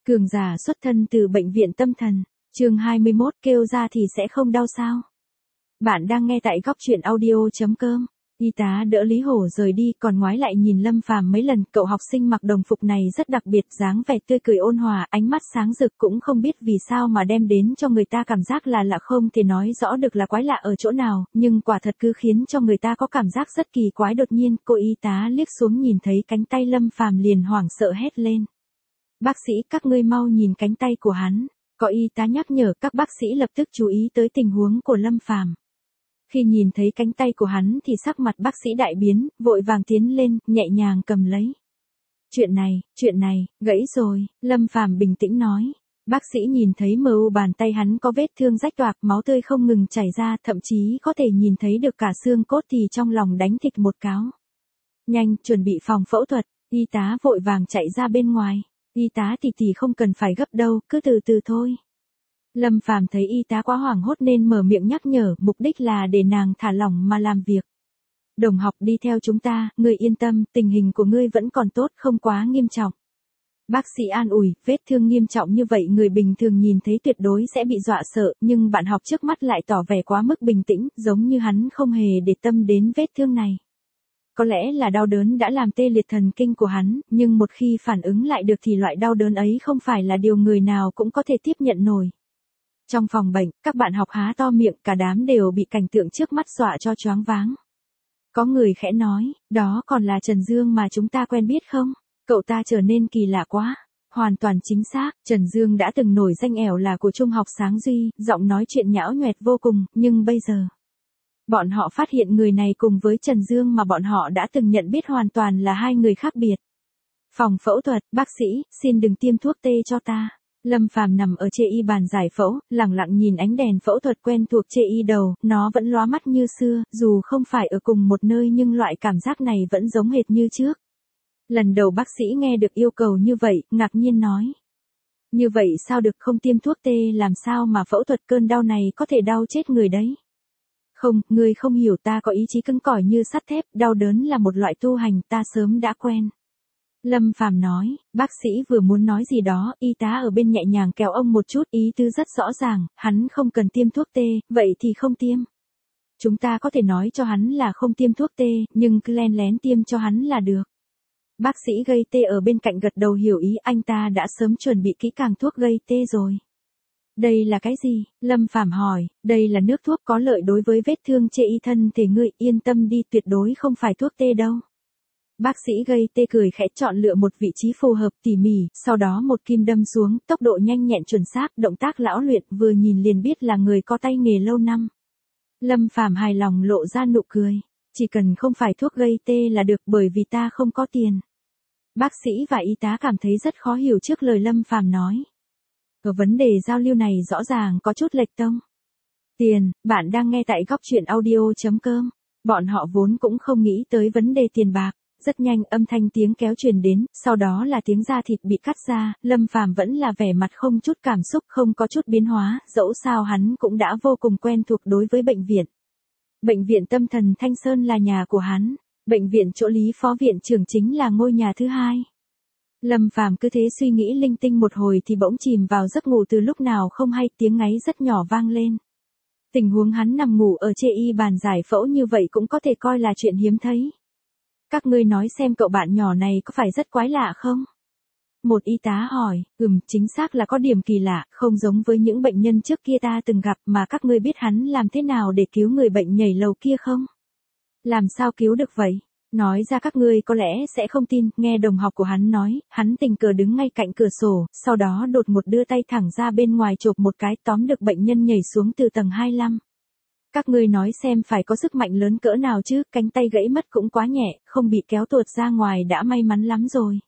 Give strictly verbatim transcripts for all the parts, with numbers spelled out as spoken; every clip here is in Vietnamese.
Cường giả xuất thân từ bệnh viện tâm thần, chương hai mươi mốt kêu ra thì sẽ không đau sao? Bạn đang nghe tại góc truyện audio chấm com. Y tá đỡ Lý Hổ rời đi, còn ngoái lại nhìn Lâm Phàm mấy lần, cậu học sinh mặc đồng phục này rất đặc biệt, dáng vẻ tươi cười ôn hòa, ánh mắt sáng rực, cũng không biết vì sao mà đem đến cho người ta cảm giác là lạ, không thể nói rõ được là quái lạ ở chỗ nào, nhưng quả thật cứ khiến cho người ta có cảm giác rất kỳ quái. Đột nhiên, cô y tá liếc xuống nhìn thấy cánh tay Lâm Phàm liền hoảng sợ hét lên. Bác sĩ, các ngươi mau nhìn cánh tay của hắn. Có y tá nhắc nhở, các bác sĩ lập tức chú ý tới tình huống của Lâm Phàm. Khi nhìn thấy cánh tay của hắn thì sắc mặt bác sĩ đại biến, vội vàng tiến lên, nhẹ nhàng cầm lấy. Chuyện này, chuyện này, gãy rồi, Lâm Phàm bình tĩnh nói. Bác sĩ nhìn thấy mờ u bàn tay hắn có vết thương rách toạc, máu tươi không ngừng chảy ra, thậm chí có thể nhìn thấy được cả xương cốt, thì trong lòng đánh thịch một cáo. Nhanh, chuẩn bị phòng phẫu thuật, y tá vội vàng chạy ra bên ngoài. Y tá tỷ tỷ không cần phải gấp đâu, cứ từ từ thôi. Lâm Phàm thấy y tá quá hoảng hốt nên mở miệng nhắc nhở, mục đích là để nàng thả lỏng mà làm việc. Đồng học đi theo chúng ta, ngươi yên tâm, tình hình của ngươi vẫn còn tốt, không quá nghiêm trọng. Bác sĩ an ủi, vết thương nghiêm trọng như vậy người bình thường nhìn thấy tuyệt đối sẽ bị dọa sợ, nhưng bạn học trước mắt lại tỏ vẻ quá mức bình tĩnh, giống như hắn không hề để tâm đến vết thương này. Có lẽ là đau đớn đã làm tê liệt thần kinh của hắn, nhưng một khi phản ứng lại được thì loại đau đớn ấy không phải là điều người nào cũng có thể tiếp nhận nổi. Trong phòng bệnh, các bạn học há to miệng, cả đám đều bị cảnh tượng trước mắt dọa cho choáng váng. Có người khẽ nói, đó còn là Trần Dương mà chúng ta quen biết không? Cậu ta trở nên kỳ lạ quá. Hoàn toàn chính xác, Trần Dương đã từng nổi danh ẻo là của trung học Sáng Duy, giọng nói chuyện nhão nhoẹt vô cùng, nhưng bây giờ bọn họ phát hiện người này cùng với Trần Dương mà bọn họ đã từng nhận biết hoàn toàn là hai người khác biệt. Phòng phẫu thuật, bác sĩ, xin đừng tiêm thuốc tê cho ta. Lâm Phàm nằm ở chê y bàn giải phẫu, lẳng lặng nhìn ánh đèn phẫu thuật quen thuộc chê y đầu, nó vẫn lóa mắt như xưa, dù không phải ở cùng một nơi nhưng loại cảm giác này vẫn giống hệt như trước. Lần đầu bác sĩ nghe được yêu cầu như vậy, ngạc nhiên nói. Như vậy sao được, không tiêm thuốc tê làm sao mà phẫu thuật, cơn đau này có thể đau chết người đấy. Không, ngươi không hiểu, ta có ý chí cứng cỏi như sắt thép, đau đớn là một loại tu hành, ta sớm đã quen. Lâm Phàm nói, bác sĩ vừa muốn nói gì đó, y tá ở bên nhẹ nhàng kéo ông một chút, ý tứ rất rõ ràng, hắn không cần tiêm thuốc tê, vậy thì không tiêm. Chúng ta có thể nói cho hắn là không tiêm thuốc tê, nhưng cứ len lén tiêm cho hắn là được. Bác sĩ gây tê ở bên cạnh gật đầu hiểu ý, anh ta đã sớm chuẩn bị kỹ càng thuốc gây tê rồi. Đây là cái gì? Lâm Phàm hỏi, đây là nước thuốc có lợi đối với vết thương chê y thân thể ngươi, yên tâm đi, tuyệt đối không phải thuốc tê đâu. Bác sĩ gây tê cười khẽ, chọn lựa một vị trí phù hợp tỉ mỉ, sau đó một kim đâm xuống, tốc độ nhanh nhẹn chuẩn xác, động tác lão luyện, vừa nhìn liền biết là người có tay nghề lâu năm. Lâm Phàm hài lòng lộ ra nụ cười, chỉ cần không phải thuốc gây tê là được, bởi vì ta không có tiền. Bác sĩ và y tá cảm thấy rất khó hiểu trước lời Lâm Phàm nói. Ở vấn đề giao lưu này rõ ràng có chút lệch tông. Tiền, bạn đang nghe tại góc truyện audio chấm com. Bọn họ vốn cũng không nghĩ tới vấn đề tiền bạc. Rất nhanh âm thanh tiếng kéo truyền đến, sau đó là tiếng da thịt bị cắt ra, Lâm Phàm vẫn là vẻ mặt không chút cảm xúc, không có chút biến hóa, dẫu sao hắn cũng đã vô cùng quen thuộc đối với bệnh viện. Bệnh viện tâm thần Thanh Sơn là nhà của hắn, bệnh viện chỗ Lý phó viện trưởng chính là ngôi nhà thứ hai. Lâm Phàm cứ thế suy nghĩ linh tinh một hồi thì bỗng chìm vào giấc ngủ, từ lúc nào không hay, tiếng ngáy rất nhỏ vang lên. Tình huống hắn nằm ngủ ở chê y bàn giải phẫu như vậy cũng có thể coi là chuyện hiếm thấy. Các ngươi nói xem cậu bạn nhỏ này có phải rất quái lạ không? Một y tá hỏi, ừm, chính xác là có điểm kỳ lạ, không giống với những bệnh nhân trước kia ta từng gặp, mà các ngươi biết hắn làm thế nào để cứu người bệnh nhảy lầu kia không? Làm sao cứu được vậy? Nói ra các ngươi có lẽ sẽ không tin, nghe đồng học của hắn nói, hắn tình cờ đứng ngay cạnh cửa sổ, sau đó đột ngột đưa tay thẳng ra bên ngoài chộp một cái, tóm được bệnh nhân nhảy xuống từ tầng hai mươi lăm. Các ngươi nói xem phải có sức mạnh lớn cỡ nào chứ, cánh tay gãy mất cũng quá nhẹ, không bị kéo tuột ra ngoài đã may mắn lắm rồi.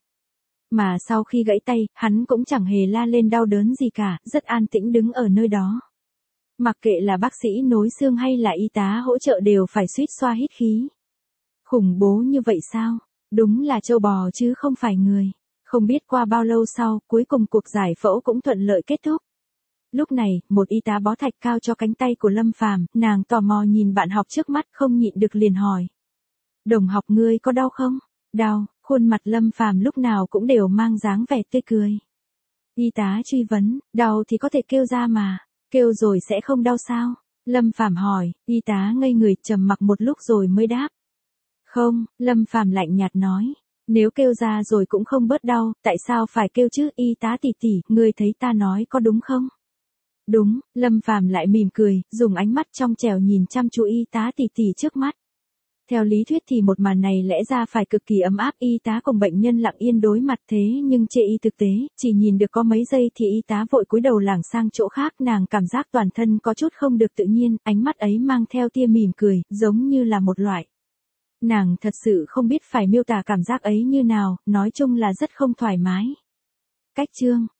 Mà sau khi gãy tay, hắn cũng chẳng hề la lên đau đớn gì cả, rất an tĩnh đứng ở nơi đó. Mặc kệ là bác sĩ nối xương hay là y tá hỗ trợ đều phải suýt xoa hít khí. Khủng bố như vậy sao? Đúng là trâu bò chứ không phải người. Không biết qua bao lâu sau, cuối cùng cuộc giải phẫu cũng thuận lợi kết thúc. Lúc này, một y tá bó thạch cao cho cánh tay của Lâm Phàm, nàng tò mò nhìn bạn học trước mắt, không nhịn được liền hỏi. Đồng học ngươi có đau không? Đau, khuôn mặt Lâm Phàm lúc nào cũng đều mang dáng vẻ tươi cười. Y tá truy vấn, đau thì có thể kêu ra mà, kêu rồi sẽ không đau sao? Lâm Phàm hỏi, y tá ngây người trầm mặc một lúc rồi mới đáp. Không, Lâm Phàm lạnh nhạt nói, nếu kêu ra rồi cũng không bớt đau, tại sao phải kêu chứ? Y tá tỷ tỷ, ngươi thấy ta nói có đúng không? Đúng, Lâm Phàm lại mỉm cười, dùng ánh mắt trong trẻo nhìn chăm chú y tá tỷ tỷ trước mắt. Theo lý thuyết thì một màn này lẽ ra phải cực kỳ ấm áp, y tá cùng bệnh nhân lặng yên đối mặt, thế nhưng chê y thực tế, chỉ nhìn được có mấy giây thì y tá vội cúi đầu lảng sang chỗ khác, nàng cảm giác toàn thân có chút không được tự nhiên, ánh mắt ấy mang theo tia mỉm cười, giống như là một loại. Nàng thật sự không biết phải miêu tả cảm giác ấy như nào, nói chung là rất không thoải mái. Cách chương